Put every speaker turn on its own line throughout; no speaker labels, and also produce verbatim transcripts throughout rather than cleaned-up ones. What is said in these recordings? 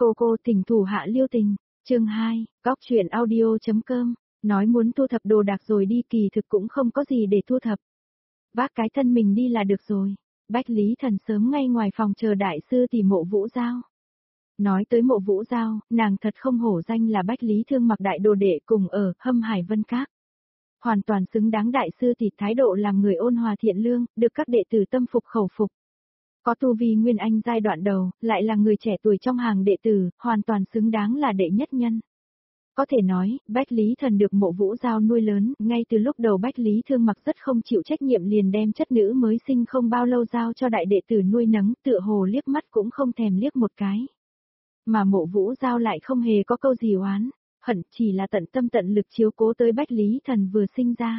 Cô cô thỉnh thủ hạ lưu tình. Chương hai, góc truyện audio.com, nói muốn thu thập đồ đạc rồi đi kỳ thực cũng không có gì để thu thập. Vác cái thân mình đi là được rồi. Bách Lý Thần sớm ngay ngoài phòng chờ đại sư tỷ Mộ Vũ Giao. Nói tới Mộ Vũ Giao, nàng thật không hổ danh là Bách Lý Thương Mặc đại đồ đệ cùng ở Hâm Hải Vân Các. Hoàn toàn xứng đáng đại sư tỷ, thái độ làm người ôn hòa thiện lương, được các đệ tử tâm phục khẩu phục. Có tu vi nguyên anh giai đoạn đầu, lại là người trẻ tuổi trong hàng đệ tử, hoàn toàn xứng đáng là đệ nhất nhân. Có thể nói, Bách Lý Thần được Mộ Vũ Giao nuôi lớn, ngay từ lúc đầu Bách Lý Thương Mặc rất không chịu trách nhiệm liền đem chất nữ mới sinh không bao lâu giao cho đại đệ tử nuôi nấng, tựa hồ liếc mắt cũng không thèm liếc một cái. Mà Mộ Vũ Giao lại không hề có câu gì oán, hận, chỉ là tận tâm tận lực chiếu cố tới Bách Lý Thần vừa sinh ra.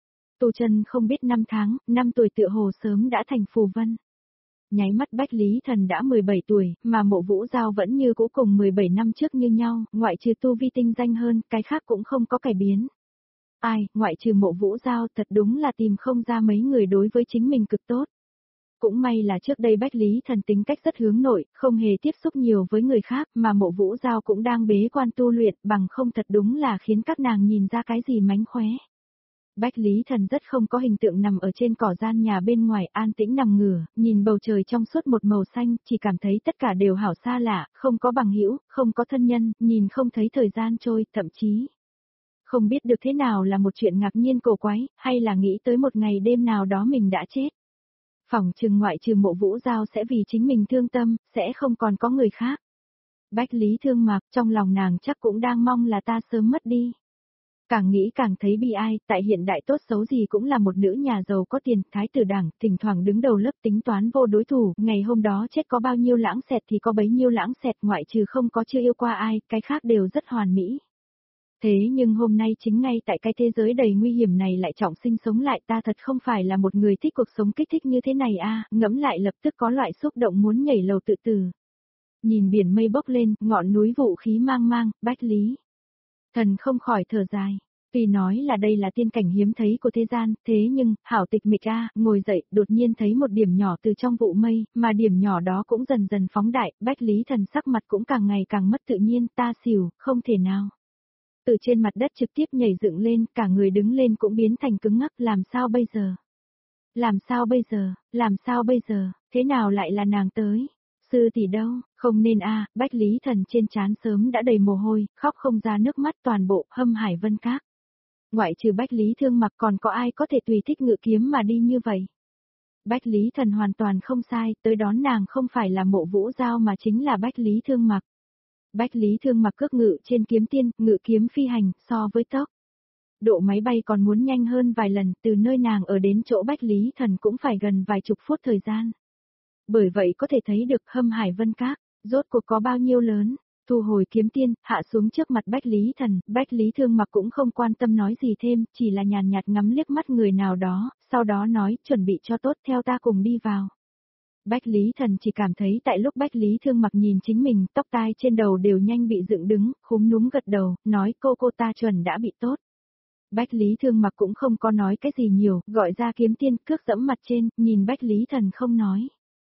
Tu chân không biết năm tháng, năm tuổi tựa hồ sớm đã thành phù vân. Nháy mắt Bách Lý Thần đã mười bảy tuổi, mà Mộ Vũ Giao vẫn như cũ cùng mười bảy năm trước như nhau, ngoại trừ tu vi tinh danh hơn, cái khác cũng không có cải biến. Ai, ngoại trừ Mộ Vũ Giao thật đúng là tìm không ra mấy người đối với chính mình cực tốt. Cũng may là trước đây Bách Lý Thần tính cách rất hướng nội, không hề tiếp xúc nhiều với người khác, mà Mộ Vũ Giao cũng đang bế quan tu luyện, bằng không thật đúng là khiến các nàng nhìn ra cái gì mánh khóe. Bách Lý Thần rất không có hình tượng nằm ở trên cỏ gian nhà bên ngoài an tĩnh nằm ngửa, nhìn bầu trời trong suốt một màu xanh, chỉ cảm thấy tất cả đều hảo xa lạ, không có bằng hữu, không có thân nhân, nhìn không thấy thời gian trôi, thậm chí không biết được thế nào là một chuyện ngạc nhiên cổ quái, hay là nghĩ tới một ngày đêm nào đó mình đã chết. Phỏng chừng ngoại trừ Mộ Vũ Giao sẽ vì chính mình thương tâm, sẽ không còn có người khác. Bách Lý Thương Mặc, trong lòng nàng chắc cũng đang mong là ta sớm mất đi. Càng nghĩ càng thấy bi ai, tại hiện đại tốt xấu gì cũng là một nữ nhà giàu có tiền, thái tử đảng, thỉnh thoảng đứng đầu lớp tính toán vô đối thủ, ngày hôm đó chết có bao nhiêu lãng xẹt thì có bấy nhiêu lãng xẹt, ngoại trừ không có chưa yêu qua ai, cái khác đều rất hoàn mỹ. Thế nhưng hôm nay chính ngay tại cái thế giới đầy nguy hiểm này lại trọng sinh sống lại, ta thật không phải là một người thích cuộc sống kích thích như thế này a, ngẫm lại lập tức có loại xúc động muốn nhảy lầu tự tử. Nhìn biển mây bốc lên, ngọn núi vũ khí mang mang, Bách Lý Thần không khỏi thở dài. Tuy nói là đây là tiên cảnh hiếm thấy của thế gian, thế nhưng, hảo tịch mịch a, ngồi dậy, đột nhiên thấy một điểm nhỏ từ trong vụ mây, mà điểm nhỏ đó cũng dần dần phóng đại, Bách Lý Thần sắc mặt cũng càng ngày càng mất tự nhiên, ta xỉu, không thể nào. Từ trên mặt đất trực tiếp nhảy dựng lên, cả người đứng lên cũng biến thành cứng ngắc, làm sao bây giờ? Làm sao bây giờ? Làm sao bây giờ? Thế nào lại là nàng tới? Sư tỷ đâu? Không nên a, Bách Lý Thần trên trán sớm đã đầy mồ hôi, khóc không ra nước mắt, toàn bộ Hâm Hải Vân Các. Ngoại trừ Bách Lý Thương Mặc còn có ai có thể tùy thích ngự kiếm mà đi như vậy? Bách Lý Thần hoàn toàn không sai, tới đón nàng không phải là Mộ Vũ Giao mà chính là Bách Lý Thương Mặc. Bách Lý Thương Mặc cước ngự trên kiếm tiên, ngự kiếm phi hành, so với tốc độ máy bay còn muốn nhanh hơn vài lần, từ nơi nàng ở đến chỗ Bách Lý Thần cũng phải gần vài chục phút thời gian. Bởi vậy có thể thấy được Hâm Hải Vân Các, rốt cuộc có bao nhiêu lớn. Thu hồi kiếm tiên, hạ xuống trước mặt Bách Lý Thần, Bách Lý Thương Mặc cũng không quan tâm nói gì thêm, chỉ là nhàn nhạt ngắm liếc mắt người nào đó, sau đó nói, chuẩn bị cho tốt, theo ta cùng đi vào. Bách Lý Thần chỉ cảm thấy tại lúc Bách Lý Thương Mặc nhìn chính mình, tóc tai trên đầu đều nhanh bị dựng đứng, khúm núm gật đầu, nói cô cô ta chuẩn đã bị tốt. Bách Lý Thương Mặc cũng không có nói cái gì nhiều, gọi ra kiếm tiên, cước dẫm mặt trên, nhìn Bách Lý Thần không nói.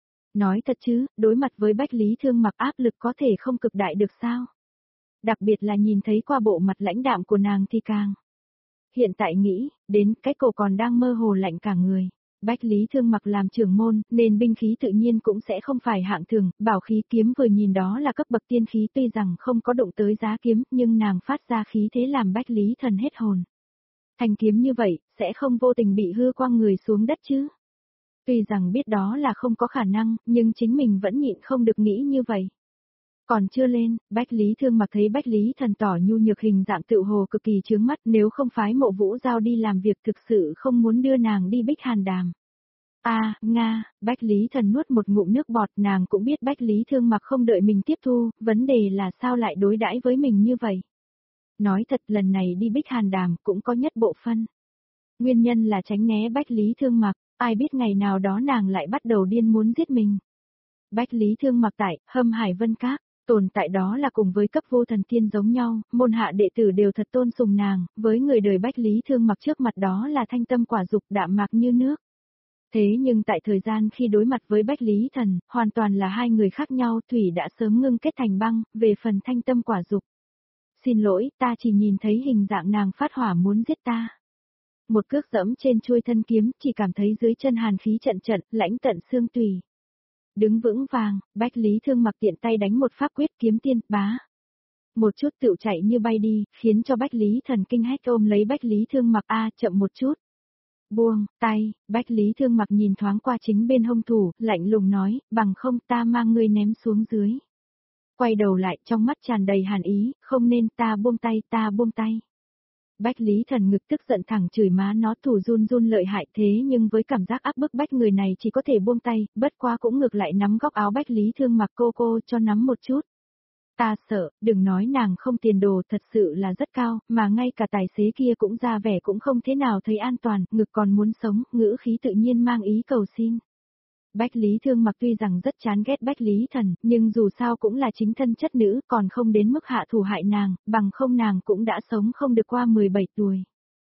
Nói thật chứ, đối mặt với Bách Lý Thương Mặc áp lực có thể không cực đại được sao? Đặc biệt là nhìn thấy qua bộ mặt lãnh đạm của nàng thì càng. Hiện tại nghĩ, đến cái cổ còn đang mơ hồ lạnh cả người. Bách Lý Thương Mặc làm trưởng môn, nên binh khí tự nhiên cũng sẽ không phải hạng thường, bảo khí kiếm vừa nhìn đó là cấp bậc tiên khí, tuy rằng không có động tới giá kiếm, nhưng nàng phát ra khí thế làm Bách Lý Thần hết hồn. Thành kiếm như vậy, sẽ không vô tình bị hư quăng người xuống đất chứ? Tuy rằng biết đó là không có khả năng, nhưng chính mình vẫn nhịn không được nghĩ như vậy. Còn chưa lên, Bách Lý Thương Mặc thấy Bách Lý Thần tỏ nhu nhược hình dạng tự hồ cực kỳ chướng mắt, nếu không phái Mộ Vũ Giao đi làm việc thực sự không muốn đưa nàng đi Bích Hàn Đàm. A, à, Nga, Bách Lý Thần nuốt một ngụm nước bọt, nàng cũng biết Bách Lý Thương Mặc không đợi mình tiếp thu, vấn đề là sao lại đối đãi với mình như vậy. Nói thật lần này đi Bích Hàn Đàm cũng có nhất bộ phân. Nguyên nhân là tránh né Bách Lý Thương Mặc, ai biết ngày nào đó nàng lại bắt đầu điên muốn giết mình. Bách Lý Thương Mặc tại Hâm Hải Vân Các, tồn tại đó là cùng với cấp vô thần tiên giống nhau, môn hạ đệ tử đều thật tôn sùng nàng, với người đời Bách Lý Thương Mặc trước mặt đó là thanh tâm quả dục đạm mạc như nước. Thế nhưng tại thời gian khi đối mặt với Bách Lý Thần, hoàn toàn là hai người khác nhau, thủy đã sớm ngưng kết thành băng, về phần thanh tâm quả dục. Xin lỗi, ta chỉ nhìn thấy hình dạng nàng phát hỏa muốn giết ta. Một cước dẫm trên chuôi thân kiếm, chỉ cảm thấy dưới chân hàn khí trận trận, lãnh tận xương tùy. Đứng vững vàng, Bách Lý Thương Mặc tiện tay đánh một pháp quyết kiếm tiên, bá. Một chút tựu chạy như bay đi, khiến cho Bách Lý Thần kinh hét ôm lấy Bách Lý Thương Mặc a chậm một chút. Buông, tay, Bách Lý Thương Mặc nhìn thoáng qua chính bên hông thủ, lạnh lùng nói, bằng không ta mang ngươi ném xuống dưới. Quay đầu lại trong mắt tràn đầy hàn ý, không nên ta buông tay ta buông tay. Bách Lý Thần ngực tức giận thẳng chửi má nó thủ run run lợi hại thế nhưng với cảm giác áp bức bách người này chỉ có thể buông tay, bất quá cũng ngược lại nắm góc áo Bách Lý Thương Mặc cô cô cho nắm một chút. Ta sợ, đừng nói nàng không tiền đồ thật sự là rất cao, mà ngay cả tài xế kia cũng ra vẻ cũng không thế nào thấy an toàn, ngực còn muốn sống, ngữ khí tự nhiên mang ý cầu xin. Bách Lý Thương Mặc tuy rằng rất chán ghét Bách Lý Thần, nhưng dù sao cũng là chính thân chất nữ, còn không đến mức hạ thủ hại nàng, bằng không nàng cũng đã sống không được qua mười bảy tuổi.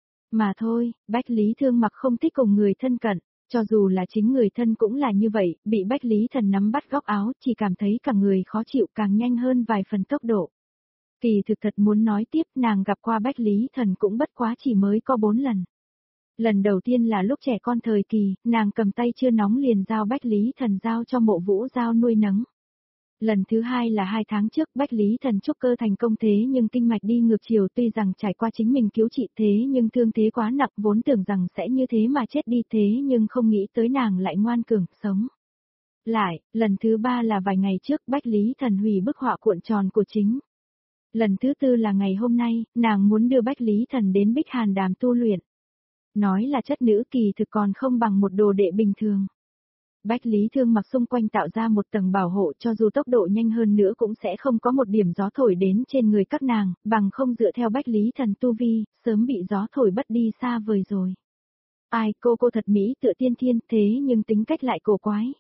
Mà thôi, Bách Lý Thương Mặc không thích cùng người thân cận, cho dù là chính người thân cũng là như vậy, bị Bách Lý Thần nắm bắt góc áo, chỉ cảm thấy cả người khó chịu càng nhanh hơn vài phần tốc độ. Kỳ thực thật muốn nói tiếp, nàng gặp qua Bách Lý Thần cũng bất quá chỉ mới có bốn lần. Lần đầu tiên là lúc trẻ con thời kỳ, nàng cầm tay chưa nóng liền giao Bách Lý Thần giao cho Mộ Vũ Giao nuôi nấng. Lần thứ hai là hai tháng trước Bách Lý Thần trúc cơ thành công thế nhưng kinh mạch đi ngược chiều tuy rằng trải qua chính mình cứu trị thế nhưng thương thế quá nặng vốn tưởng rằng sẽ như thế mà chết đi thế nhưng không nghĩ tới nàng lại ngoan cường, sống. Lại, lần thứ ba là vài ngày trước Bách Lý Thần hủy bức họa cuộn tròn của chính. Lần thứ tư là ngày hôm nay, nàng muốn đưa Bách Lý Thần đến Bích Hàn Đàm tu luyện. Nói là chất nữ kỳ thực còn không bằng một đồ đệ bình thường. Bách Lý Thương Mặc xung quanh tạo ra một tầng bảo hộ cho dù tốc độ nhanh hơn nữa cũng sẽ không có một điểm gió thổi đến trên người các nàng, bằng không dựa theo Bách Lý Thần tu vi, sớm bị gió thổi bất đi xa vời rồi. Ai cô cô thật mỹ tựa tiên thiên thế nhưng tính cách lại cổ quái.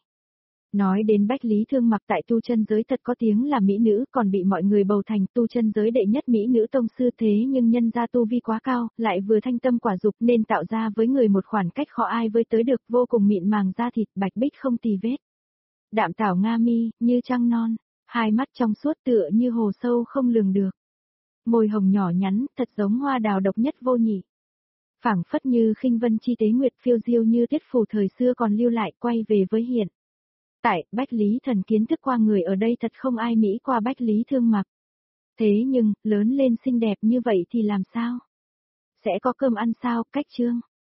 Nói đến Bách Lý Thương Mặc tại tu chân giới thật có tiếng là mỹ nữ còn bị mọi người bầu thành tu chân giới đệ nhất mỹ nữ tông sư thế nhưng nhân gia tu vi quá cao, lại vừa thanh tâm quả dục nên tạo ra với người một khoảng cách khó ai với tới được vô cùng mịn màng da thịt bạch bích không tì vết. Đạm tảo nga mi, như trăng non, hai mắt trong suốt tựa như hồ sâu không lường được. Môi hồng nhỏ nhắn, thật giống hoa đào độc nhất vô nhị. Phảng phất như khinh vân chi tế nguyệt phiêu diêu như tuyết phù thời xưa còn lưu lại quay về với hiện. Tại, Bách Lý Thần kiến thức qua người ở đây thật không ai mỹ qua Bách Lý Thương Mặc. Thế nhưng, lớn lên xinh đẹp như vậy thì làm sao? Sẽ có cơm ăn sao, cách chương.